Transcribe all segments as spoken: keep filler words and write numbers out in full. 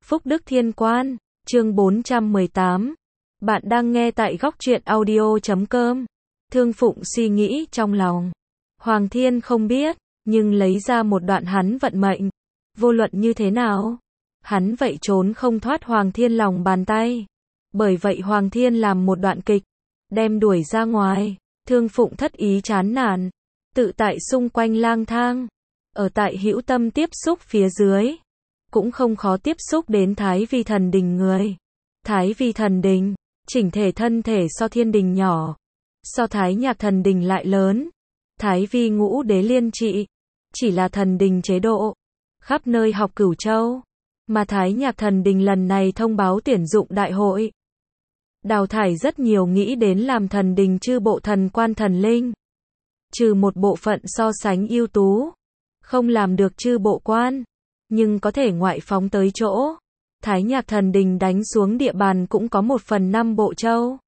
Phúc Đức Thiên Quan, chương bốn trăm mười tám. Bạn đang nghe tại góc truyện audio chấm com. Thương Phụng suy nghĩ trong lòng. Hoàng Thiên không biết, nhưng lấy ra một đoạn hắn vận mệnh. Vô luận như thế nào, hắn vậy trốn không thoát Hoàng Thiên lòng bàn tay. Bởi vậy Hoàng Thiên làm một đoạn kịch, đem đuổi ra ngoài. Thương Phụng thất ý chán nản, tự tại xung quanh lang thang. Ở tại hữu tâm tiếp xúc phía dưới, cũng không khó tiếp xúc đến Thái Vi Thần Đình người. Thái Vi Thần Đình, chỉnh thể thân thể so Thiên Đình nhỏ, so Thái Nhạc Thần Đình lại lớn. Thái Vi Ngũ Đế liên trị, chỉ là thần đình chế độ, khắp nơi học Cửu Châu. Mà Thái Nhạc Thần Đình lần này thông báo tuyển dụng đại hội, đào thải rất nhiều nghĩ đến làm thần đình chư bộ thần quan thần linh. Trừ một bộ phận so sánh ưu tú, không làm được chư bộ quan, nhưng có thể ngoại phóng tới chỗ. Thái Nhạc Thần Đình đánh xuống địa bàn cũng có một phần năm bộ châu.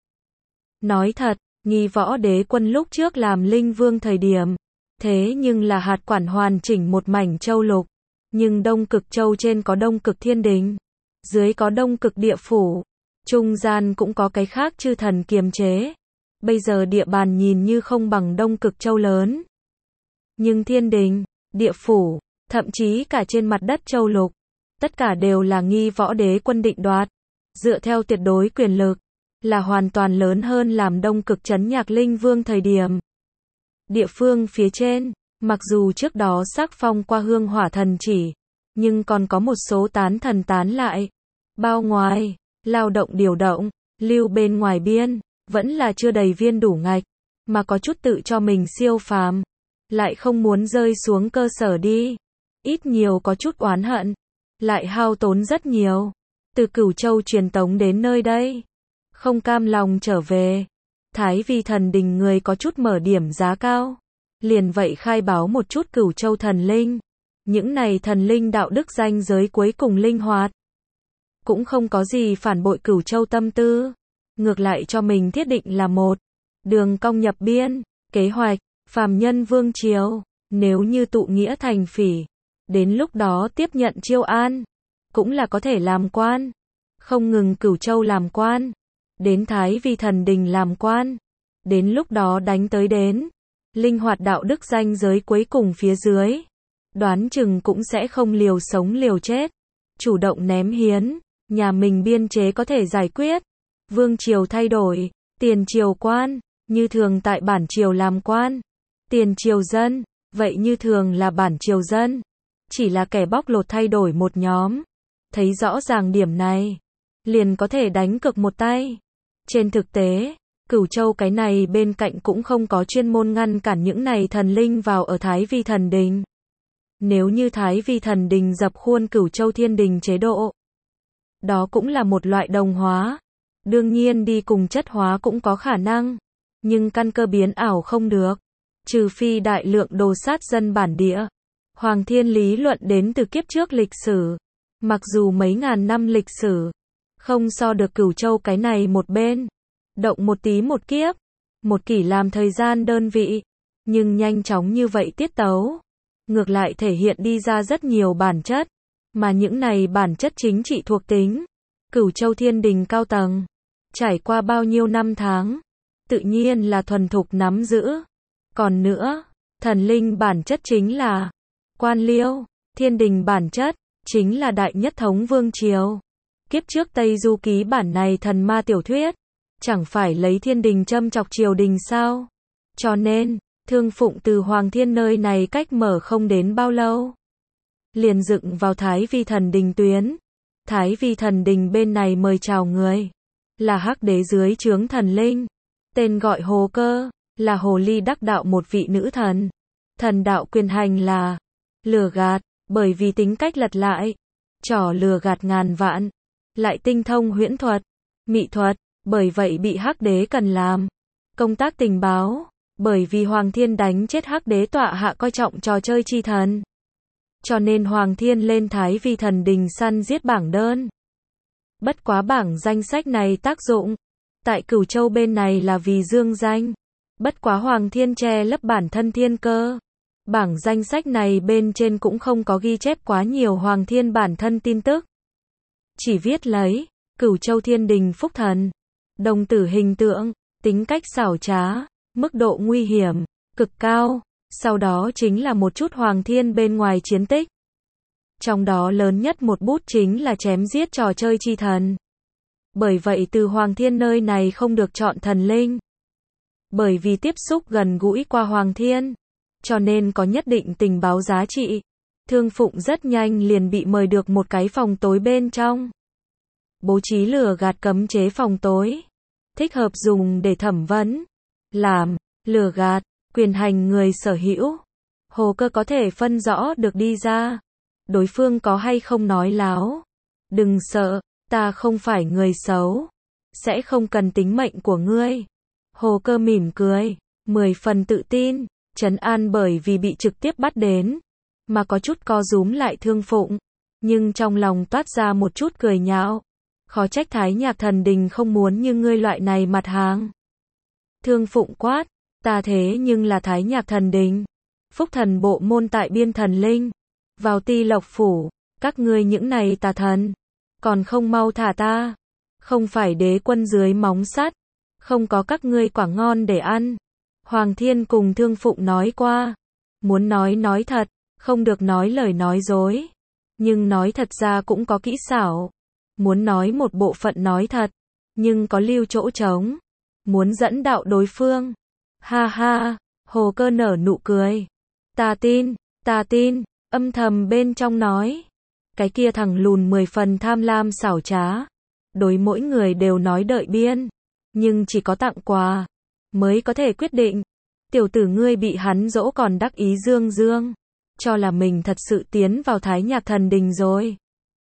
Nói thật, Nghi Võ Đế Quân lúc trước làm linh vương thời điểm, thế nhưng là hạt quản hoàn chỉnh một mảnh châu lục. Nhưng Đông Cực Châu trên có Đông Cực Thiên Đình, dưới có Đông Cực Địa Phủ, trung gian cũng có cái khác chư thần kiềm chế. Bây giờ địa bàn nhìn như không bằng Đông Cực Châu lớn, nhưng Thiên Đình, Địa Phủ, thậm chí cả trên mặt đất châu lục, tất cả đều là Nghi Võ Đế Quân định đoạt. Dựa theo tuyệt đối quyền lực, là hoàn toàn lớn hơn làm Đông Cực Trấn Nhạc Linh Vương thời điểm. Địa phương phía trên, mặc dù trước đó sắc phong qua hương hỏa thần chỉ, nhưng còn có một số tán thần tán lại. Bao ngoài, lao động điều động, lưu bên ngoài biên, vẫn là chưa đầy viên đủ ngạch, mà có chút tự cho mình siêu phàm, lại không muốn rơi xuống cơ sở đi. Ít nhiều có chút oán hận, lại hao tốn rất nhiều. Từ Cửu Châu truyền tống đến nơi đây, không cam lòng trở về. Thái Vi Thần Đình người có chút mở điểm giá cao, liền vậy khai báo một chút Cửu Châu thần linh. Những này thần linh đạo đức danh giới cuối cùng linh hoạt, cũng không có gì phản bội Cửu Châu tâm tư, ngược lại cho mình thiết định là một đường cong nhập biên, kế hoạch, phàm nhân vương triều, nếu như tụ nghĩa thành phỉ, đến lúc đó tiếp nhận chiêu an, cũng là có thể làm quan. Không ngừng Cửu Châu làm quan, đến Thái Vi Thần Đình làm quan, đến lúc đó đánh tới đến linh hoạt đạo đức danh giới cuối cùng phía dưới, đoán chừng cũng sẽ không liều sống liều chết, chủ động ném hiến, nhà mình biên chế có thể giải quyết. Vương triều thay đổi, tiền triều quan, như thường tại bản triều làm quan, tiền triều dân, vậy như thường là bản triều dân, chỉ là kẻ bóc lột thay đổi một nhóm. Thấy rõ ràng điểm này, liền có thể đánh cược một tay. Trên thực tế, Cửu Châu cái này bên cạnh cũng không có chuyên môn ngăn cản những này thần linh vào ở Thái Vi Thần Đình. Nếu như Thái Vi Thần Đình dập khuôn Cửu Châu Thiên Đình chế độ, đó cũng là một loại đồng hóa. Đương nhiên đi cùng chất hóa cũng có khả năng, nhưng căn cơ biến ảo không được, trừ phi đại lượng đồ sát dân bản địa. Hoàng Thiên lý luận đến từ kiếp trước lịch sử, mặc dù mấy ngàn năm lịch sử, không so được Cửu Châu cái này một bên. Động một tí một kiếp, một kỷ làm thời gian đơn vị, nhưng nhanh chóng như vậy tiết tấu, ngược lại thể hiện đi ra rất nhiều bản chất, mà những này bản chất chính trị thuộc tính. Cửu Châu Thiên Đình cao tầng, trải qua bao nhiêu năm tháng, tự nhiên là thuần thục nắm giữ. Còn nữa, thần linh bản chất chính là quan liêu, Thiên Đình bản chất chính là đại nhất thống vương triều. Kiếp trước Tây Du Ký bản này thần ma tiểu thuyết, chẳng phải lấy Thiên Đình châm chọc triều đình sao? Cho nên, Thương Phụng từ Hoàng Thiên nơi này cách mở không đến bao lâu, liền dựng vào Thái Vi Thần Đình tuyến. Thái Vi Thần Đình bên này mời chào người, là Hắc Đế dưới trướng thần linh, tên gọi Hồ Cơ, là Hồ Ly đắc đạo một vị nữ thần. Thần đạo quyền hành là lừa gạt, bởi vì tính cách lật lại, trò lừa gạt ngàn vạn, lại tinh thông huyễn thuật, mị thuật, bởi vậy bị Hắc Đế cần làm công tác tình báo, bởi vì Hoàng Thiên đánh chết Hắc Đế tọa hạ coi trọng trò chơi chi thần. Cho nên Hoàng Thiên lên Thái Vi Thần Đình săn giết bảng đơn. Bất quá bảng danh sách này tác dụng tại Cửu Châu bên này là vì dương danh. Bất quá Hoàng Thiên che lấp bản thân thiên cơ. Bảng danh sách này bên trên cũng không có ghi chép quá nhiều Hoàng Thiên bản thân tin tức. chỉ viết lấy Cửu Châu Thiên Đình Phúc Thần. Đồng tử hình tượng, tính cách xảo trá, mức độ nguy hiểm, cực cao. Sau đó chính là một chút Hoàng Thiên bên ngoài chiến tích. Trong đó lớn nhất một bút chính là chém giết trò chơi chi thần. Bởi vậy từ Hoàng Thiên nơi này không được chọn thần linh. Bởi vì tiếp xúc gần gũi qua Hoàng Thiên, cho nên có nhất định tình báo giá trị. Thương Phụng rất nhanh liền bị mời được một cái phòng tối bên trong. Bố trí lừa gạt cấm chế phòng tối. Thích hợp dùng để thẩm vấn, làm, lừa gạt, quyền hành người sở hữu. Hồ Cơ có thể phân rõ được đi ra. Đối phương có hay không nói láo. Đừng sợ, ta không phải người xấu. Sẽ không cần tính mệnh của ngươi. Hồ Cơ mỉm cười, mười phần tự tin, trấn an bởi vì bị trực tiếp bắt đến. Mà có chút co rúm lại Thương Phụng. Nhưng trong lòng toát ra một chút cười nhạo. Khó trách Thái Nhạc Thần Đình không muốn như ngươi loại này mặt hàng. Thương Phụng quát, ta thế nhưng là Thái Nhạc Thần Đình. Phúc Thần bộ môn tại biên thần linh. Vào Ti Lộc Phủ, các ngươi những này tà thần. Còn không mau thả ta. Không phải đế quân dưới móng sắt. Không có các ngươi quả ngon để ăn. Hoàng Thiên cùng Thương Phụng nói qua. Muốn nói nói thật, không được nói lời nói dối. Nhưng nói thật ra cũng có kỹ xảo. Muốn nói một bộ phận nói thật, nhưng có lưu chỗ trống. Muốn dẫn đạo đối phương. Ha ha, Hồ Cơ nở nụ cười. Ta tin, ta tin, âm thầm bên trong nói. Cái kia thằng lùn mười phần tham lam xảo trá. Đối mỗi người đều nói đợi biên. Nhưng chỉ có tặng quà mới có thể quyết định. Tiểu tử ngươi bị hắn dỗ còn đắc ý dương dương. Cho là mình thật sự tiến vào Thái Nhạc Thần Đình rồi.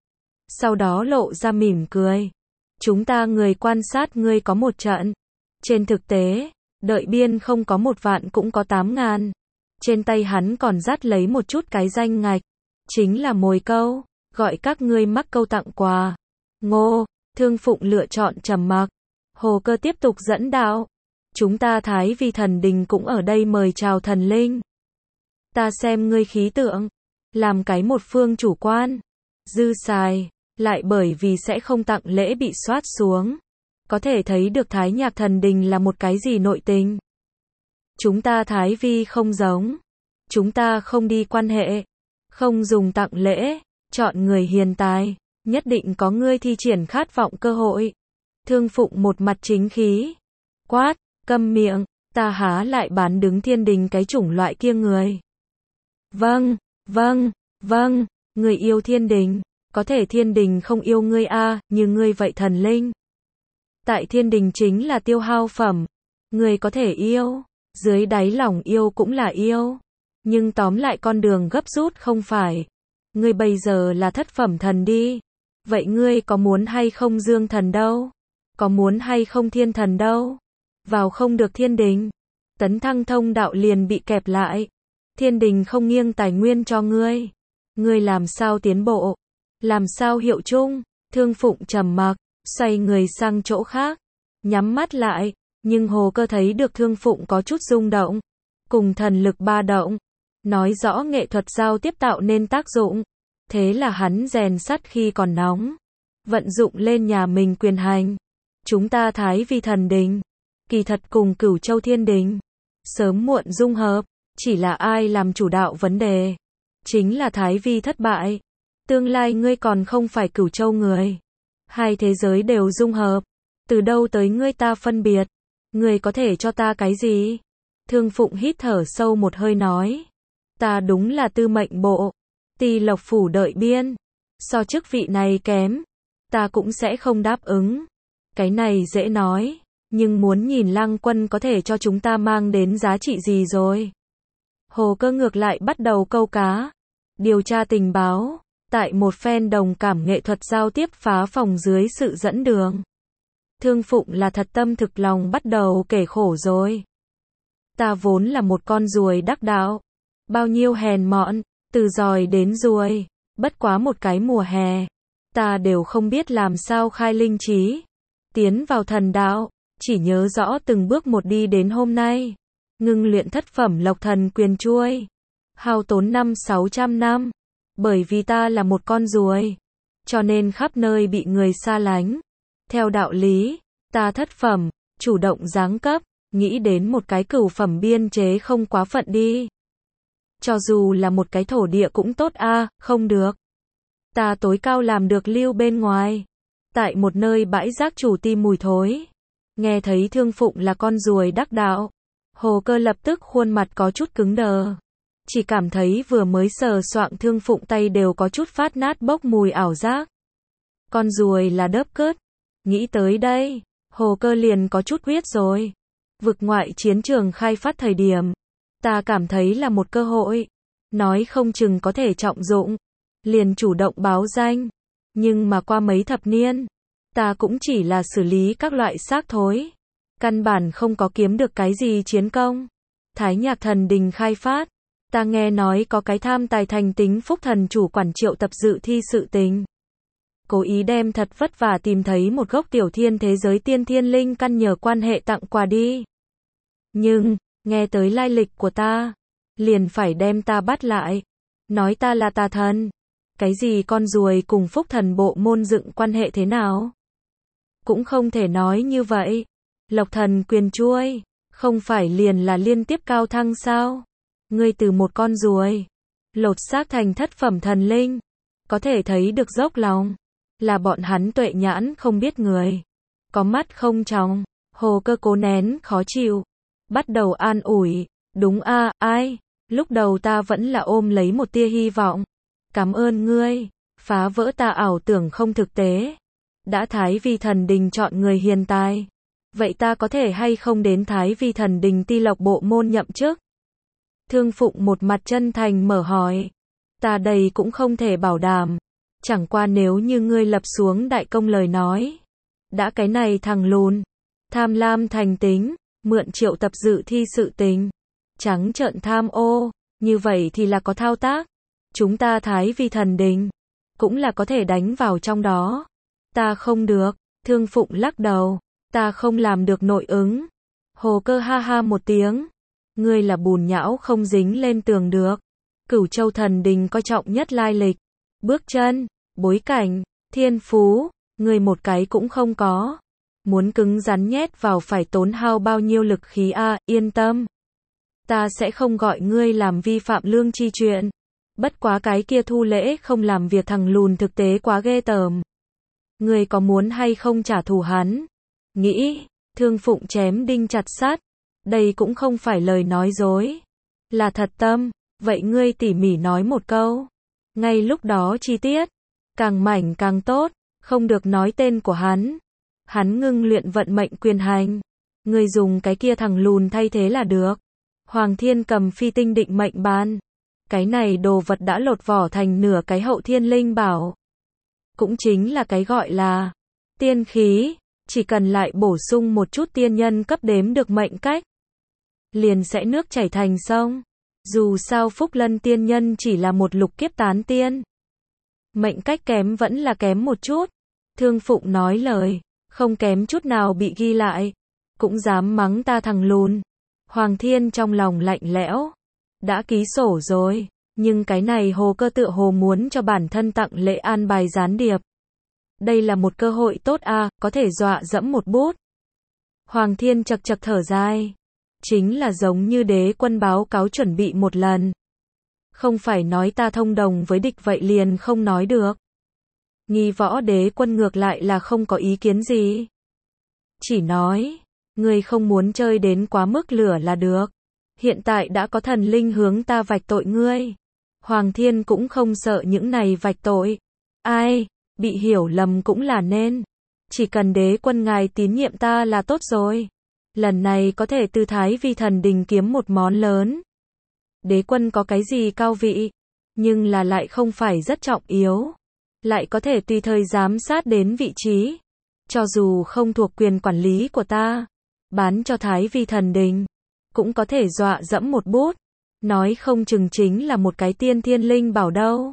Sau đó lộ ra mỉm cười. Chúng ta người quan sát ngươi có một trận. Trên thực tế, đợi biên không có một vạn cũng có tám ngàn. Trên tay hắn còn dắt lấy một chút cái danh ngạch. Chính là mồi câu, gọi các ngươi mắc câu tặng quà. Ngô, Thương Phụng lựa chọn trầm mặc. Hồ Cơ tiếp tục dẫn đạo. Chúng ta Thái Vi Thần Đình cũng ở đây mời chào thần linh. Ta xem ngươi khí tượng. Làm cái một phương chủ quan. Dư xài. Lại bởi vì sẽ không tặng lễ bị soát xuống. Có thể thấy được Thái Nhạc Thần Đình là một cái gì nội tình. Chúng ta Thái Vi không giống. Chúng ta không đi quan hệ. Không dùng tặng lễ. Chọn người hiền tài. Nhất định có ngươi thi triển khát vọng cơ hội. Thương Phụng một mặt chính khí. Quát, câm miệng. Ta há lại bán đứng thiên đình cái chủng loại kia người. Vâng, vâng, vâng. Người yêu thiên đình. Có thể thiên đình không yêu ngươi a, à, như ngươi vậy thần linh. Tại thiên đình chính là tiêu hao phẩm. Ngươi có thể yêu. Dưới đáy lòng yêu cũng là yêu. Nhưng tóm lại con đường gấp rút không phải. Ngươi bây giờ là thất phẩm thần đi. Vậy ngươi có muốn hay không dương thần đâu? Có muốn hay không thiên thần đâu? Vào không được thiên đình. Tấn thăng thông đạo liền bị kẹp lại. Thiên đình không nghiêng tài nguyên cho ngươi. Ngươi làm sao tiến bộ? Làm sao hiệu chung? Thương Phụng trầm mặc, xoay người sang chỗ khác. Nhắm mắt lại. Nhưng Hồ Cơ thấy được Thương Phụng có chút rung động. Cùng thần lực ba động. Nói rõ nghệ thuật giao tiếp tạo nên tác dụng. Thế là hắn rèn sắt khi còn nóng. Vận dụng lên nhà mình quyền hành. Chúng ta Thái Vi Thần Đình. Kỳ thật cùng Cửu Châu Thiên Đình. Sớm muộn dung hợp. Chỉ là ai làm chủ đạo vấn đề. Chính là Thái Vi thất bại. Tương lai ngươi còn không phải Cửu Châu người. Hai thế giới đều dung hợp. Từ đâu tới ngươi ta phân biệt. Ngươi có thể cho ta cái gì? Thương Phụng hít thở sâu một hơi nói. Ta đúng là tư mệnh bộ. Ti Lộc Phủ đợi biên. So chức vị này kém. Ta cũng sẽ không đáp ứng. Cái này dễ nói. Nhưng muốn nhìn Lăng Quân có thể cho chúng ta mang đến giá trị gì rồi. Hồ Cơ ngược lại bắt đầu câu cá. Điều tra tình báo. Tại một phen đồng cảm nghệ thuật giao tiếp phá phòng dưới sự dẫn đường. Thương Phụng là thật tâm thực lòng bắt đầu kể khổ rồi. Ta vốn là một con ruồi đắc đạo. Bao nhiêu hèn mọn, từ giòi đến ruồi. Bất quá một cái mùa hè. Ta đều không biết làm sao khai linh trí. Tiến vào thần đạo. Chỉ nhớ rõ từng bước một đi đến hôm nay. Ngưng luyện thất phẩm lộc thần quyền chuôi. Hao tốn năm sáu trăm năm. Bởi vì ta là một con ruồi. cho nên khắp nơi bị người xa lánh. Theo đạo lý, ta thất phẩm, chủ động giáng cấp, nghĩ đến một cái cửu phẩm biên chế không quá phận đi. Cho dù là một cái thổ địa cũng tốt a, không được. Ta tối cao làm được lưu bên ngoài. Tại một nơi bãi rác chủ ti mùi thối. Nghe thấy Thương Phụng là con ruồi đắc đạo. Hồ Cơ lập tức khuôn mặt có chút cứng đờ. Chỉ cảm thấy vừa mới sờ soạng Thương Phụng tay đều có chút phát nát bốc mùi ảo giác. Con ruồi là đớp cớt. Nghĩ tới đây, Hồ Cơ liền có chút huyết rồi. Vực ngoại chiến trường khai phát thời điểm. Ta cảm thấy là một cơ hội. Nói không chừng có thể trọng dụng. Liền chủ động báo danh. Nhưng mà qua mấy thập niên, ta cũng chỉ là xử lý các loại xác thối. Căn bản không có kiếm được cái gì chiến công. Thái Nhạc Thần Đình khai phát. Ta nghe nói có cái tham tài thành tính phúc thần chủ quản triệu tập dự thi sự tình. Cố ý đem thật vất vả tìm thấy một gốc tiểu thiên thế giới tiên thiên linh căn nhờ quan hệ tặng quà đi. Nhưng, nghe tới lai lịch của ta, liền phải đem ta bắt lại. Nói ta là tà thần. Cái gì con ruồi cùng phúc thần bộ môn dựng quan hệ thế nào? Cũng không thể nói như vậy. Lộc thần quyền chuôi, không phải liền là liên tiếp cao thăng sao? Ngươi từ một con ruồi, lột xác thành thất phẩm thần linh. Có thể thấy được dốc lòng. Là bọn hắn tuệ nhãn không biết người. Có mắt không tròng. Hồ Cơ cố nén khó chịu. Bắt đầu an ủi. Đúng a, ai? Lúc đầu ta vẫn là ôm lấy một tia hy vọng. Cảm ơn ngươi. Phá vỡ ta ảo tưởng không thực tế. Đã Thái Vi Thần Đình chọn người hiền tài. Vậy ta có thể hay không đến Thái Vi Thần Đình ti lộc bộ môn nhậm chức? Thương Phụng một mặt chân thành mở hỏi. Ta đây cũng không thể bảo đảm. Chẳng qua nếu như ngươi lập xuống đại công lời nói. Đã cái này thằng lùn. Tham lam thành tính. Mượn triệu tập dự thi sự tình. Trắng trợn tham ô. Như vậy thì là có thao tác. Chúng ta Thái Vi Thần Đình. Cũng là có thể đánh vào trong đó. Ta không được. Thương Phụng lắc đầu. Ta không làm được nội ứng. Hồ Cơ ha ha một tiếng. Ngươi là bùn nhão không dính lên tường được. Cửu Châu Thần Đình coi trọng nhất lai lịch. Bước chân, bối cảnh, thiên phú. Ngươi một cái cũng không có. Muốn cứng rắn nhét vào phải tốn hao bao nhiêu lực khí a, à, yên tâm. Ta sẽ không gọi ngươi làm vi phạm lương chi chuyện. Bất quá cái kia thu lễ không làm việc thằng lùn thực tế quá ghê tởm. Ngươi có muốn hay không trả thù hắn? Nghĩ, Thương Phụng chém đinh chặt sắt. Đây cũng không phải lời nói dối. Là thật tâm. Vậy ngươi tỉ mỉ nói một câu. Ngay lúc đó chi tiết. Càng mảnh càng tốt. Không được nói tên của hắn. Hắn ngưng luyện vận mệnh quyền hành. Ngươi dùng cái kia thằng lùn thay thế là được. Hoàng Thiên cầm phi tinh định mệnh bàn. Cái này đồ vật đã lột vỏ thành nửa cái hậu thiên linh bảo. Cũng chính là cái gọi là tiên khí. Chỉ cần lại bổ sung một chút tiên nhân cấp đếm được mệnh cách. Liền sẽ nước chảy thành sông. Dù sao Phúc Lân tiên nhân chỉ là một lục kiếp tán tiên. Mệnh cách kém vẫn là kém một chút. Thương Phụng nói lời. Không kém chút nào bị ghi lại. Cũng dám mắng ta thằng lùn. Hoàng Thiên trong lòng lạnh lẽo. Đã ký sổ rồi. Nhưng cái này Hồ Cơ tựa hồ muốn cho bản thân tặng lễ an bài gián điệp. Đây là một cơ hội tốt à, có thể dọa dẫm một bút. Hoàng Thiên chật chật thở dài. Chính là giống như đế quân báo cáo chuẩn bị một lần. Không phải nói ta thông đồng với địch vậy liền không nói được. Nghi Võ đế quân ngược lại là không có ý kiến gì. Chỉ nói, ngươi không muốn chơi đến quá mức lửa là được. Hiện tại đã có thần linh hướng ta vạch tội ngươi. Hoàng Thiên cũng không sợ những này vạch tội. Ai, bị hiểu lầm cũng là nên. Chỉ cần đế quân ngài tín nhiệm ta là tốt rồi. Lần này có thể từ Thái Vi Thần Đình kiếm một món lớn. Đế quân có cái gì cao vị, nhưng là lại không phải rất trọng yếu. Lại có thể tùy thời giám sát đến vị trí. Cho dù không thuộc quyền quản lý của ta, bán cho Thái Vi Thần Đình, cũng có thể dọa dẫm một bút. Nói không chừng chính là một cái tiên thiên linh bảo đâu.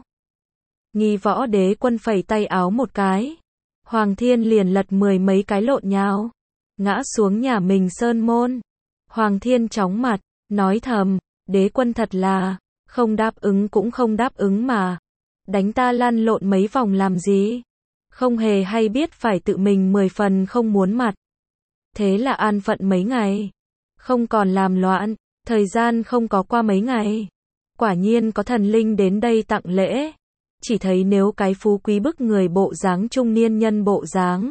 Nghi Võ đế quân phẩy tay áo một cái. Hoàng Thiên liền lật mười mấy cái lộn nhào. Ngã xuống nhà mình sơn môn. Hoàng Thiên chóng mặt, nói thầm, đế quân thật là, không đáp ứng cũng không đáp ứng mà. đánh ta lăn lộn mấy vòng làm gì? Không hề hay biết phải tự mình mười phần không muốn mặt. Thế là an phận mấy ngày. Không còn làm loạn, thời gian không có qua mấy ngày. Quả nhiên có thần linh đến đây tặng lễ. Chỉ thấy nếu cái phú quý bức người bộ dáng trung niên nhân bộ dáng.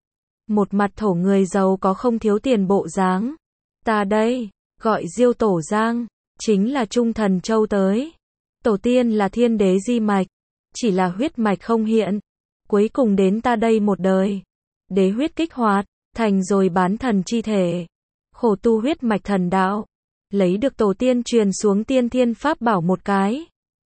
Một mặt thổ người giàu có không thiếu tiền bộ dáng. Ta đây, gọi Diêu Tổ Giang, chính là Trung Thần Châu tới. Tổ tiên là thiên đế di mạch, chỉ là huyết mạch không hiện. Cuối cùng đến ta đây một đời. Đế huyết kích hoạt, thành rồi bán thần chi thể. Khổ tu huyết mạch thần đạo. Lấy được tổ tiên truyền xuống tiên thiên pháp bảo một cái.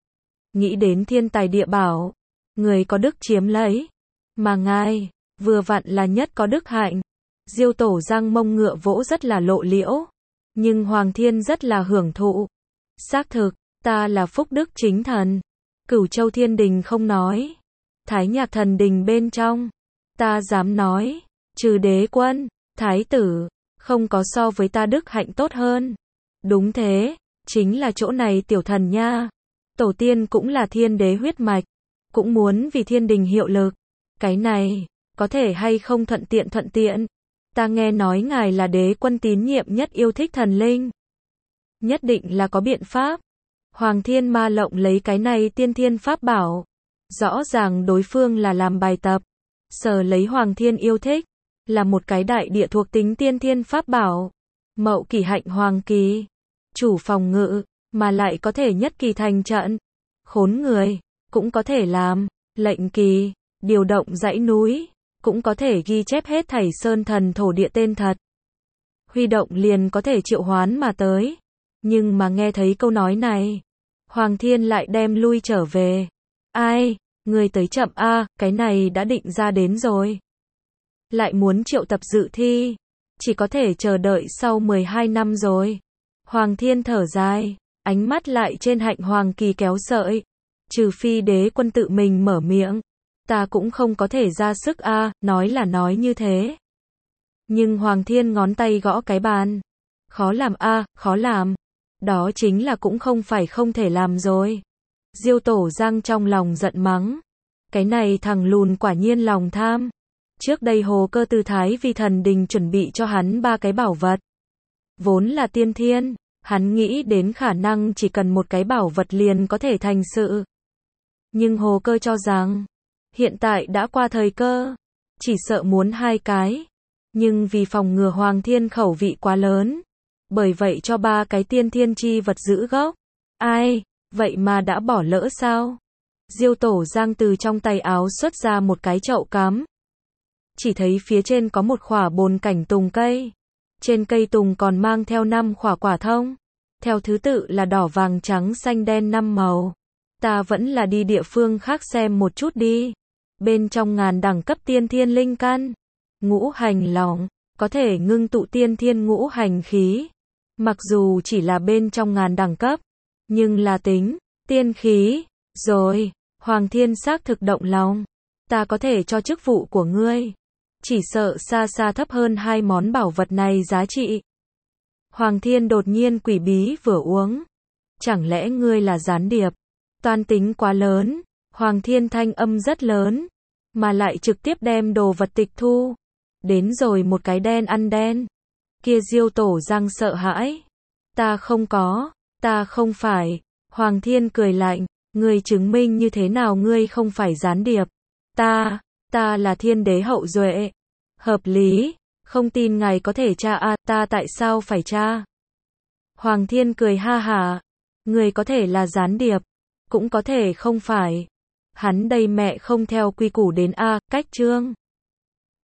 Nghĩ đến thiên tài địa bảo. Người có đức chiếm lấy. Mà ngài, vừa vặn là nhất có đức hạnh. Diêu Tổ Giang mông ngựa vỗ rất là lộ liễu. Nhưng Hoàng Thiên rất là hưởng thụ. Xác thực, ta là phúc đức chính thần. Cửu Châu Thiên Đình không nói. Thái Nhạc Thần Đình bên trong. Ta dám nói. Trừ đế quân, thái tử. Không có so với ta đức hạnh tốt hơn. Đúng thế. Chính là chỗ này tiểu thần nha. Tổ tiên cũng là thiên đế huyết mạch. Cũng muốn vì thiên đình hiệu lực. Cái này, có thể hay không thuận tiện thuận tiện. Ta nghe nói ngài là đế quân tín nhiệm nhất yêu thích thần linh. Nhất định là có biện pháp. Hoàng Thiên ma lộng lấy cái này tiên thiên pháp bảo. Rõ ràng đối phương là làm bài tập. Sờ lấy Hoàng Thiên yêu thích. Là một cái đại địa thuộc tính tiên thiên pháp bảo. Mậu Kỷ Hạnh Hoàng Kỳ. Chủ phòng ngự, mà lại có thể nhất kỳ thành trận. Khốn người, cũng có thể làm. Lệnh kỳ, điều động dãy núi. Cũng có thể ghi chép hết thảy sơn thần thổ địa tên thật. Huy động liền có thể triệu hoán mà tới. Nhưng mà nghe thấy câu nói này. Hoàng Thiên lại đem lui trở về. Ai, người tới chậm a, à, cái này đã định ra đến rồi. Lại muốn triệu tập dự thi. Chỉ có thể chờ đợi sau mười hai năm rồi. Hoàng Thiên thở dài. Ánh mắt lại trên Hạnh Hoàng Kỳ kéo sợi. Trừ phi đế quân tự mình mở miệng. Ta cũng không có thể ra sức a, à, nói là nói như thế. Nhưng Hoàng Thiên ngón tay gõ cái bàn. Khó làm a, à, khó làm. Đó chính là cũng không phải không thể làm rồi. Diêu Tổ Giang trong lòng giận mắng. Cái này thằng lùn quả nhiên lòng tham. Trước đây Hồ Cơ từ Thái Vi Thần Đình chuẩn bị cho hắn ba cái bảo vật. Vốn là tiên thiên, hắn nghĩ đến khả năng chỉ cần một cái bảo vật liền có thể thành sự. Nhưng Hồ Cơ cho rằng, hiện tại đã qua thời cơ, chỉ sợ muốn hai cái. Nhưng vì phòng ngừa Hoàng Thiên khẩu vị quá lớn, bởi vậy cho ba cái tiên thiên chi vật giữ gốc. Ai, vậy mà đã bỏ lỡ sao? Diêu Tổ Giang từ trong tay áo xuất ra một cái chậu cắm. Chỉ thấy phía trên có một khỏa bồn cảnh tùng cây. Trên cây tùng còn mang theo năm khỏa quả thông. Theo thứ tự là đỏ vàng trắng xanh đen năm màu. Ta vẫn là đi địa phương khác xem một chút đi. Bên trong ngàn đẳng cấp tiên thiên linh căn. Ngũ hành lỏng, có thể ngưng tụ tiên thiên ngũ hành khí. Mặc dù chỉ là bên trong ngàn đẳng cấp, nhưng là tính, tiên khí. Rồi, Hoàng Thiên xác thực động lòng. Ta có thể cho chức vụ của ngươi. Chỉ sợ xa xa thấp hơn hai món bảo vật này giá trị. Hoàng Thiên đột nhiên quỷ bí vừa uống. Chẳng lẽ ngươi là gián điệp? Toan tính quá lớn. Hoàng Thiên thanh âm rất lớn. Mà lại trực tiếp đem đồ vật tịch thu. Đến rồi một cái đen ăn đen. Kia Diêu Tổ Giang sợ hãi. Ta không có. Ta không phải. Hoàng Thiên cười lạnh. Ngươi chứng minh như thế nào ngươi không phải gián điệp? Ta, ta là thiên đế hậu duệ. Hợp lý. Không tin ngài có thể tra a, à, ta tại sao phải tra? Hoàng Thiên cười ha hả. Người có thể là gián điệp. Cũng có thể không phải. Hắn đây mẹ không theo quy củ đến a, cách chương.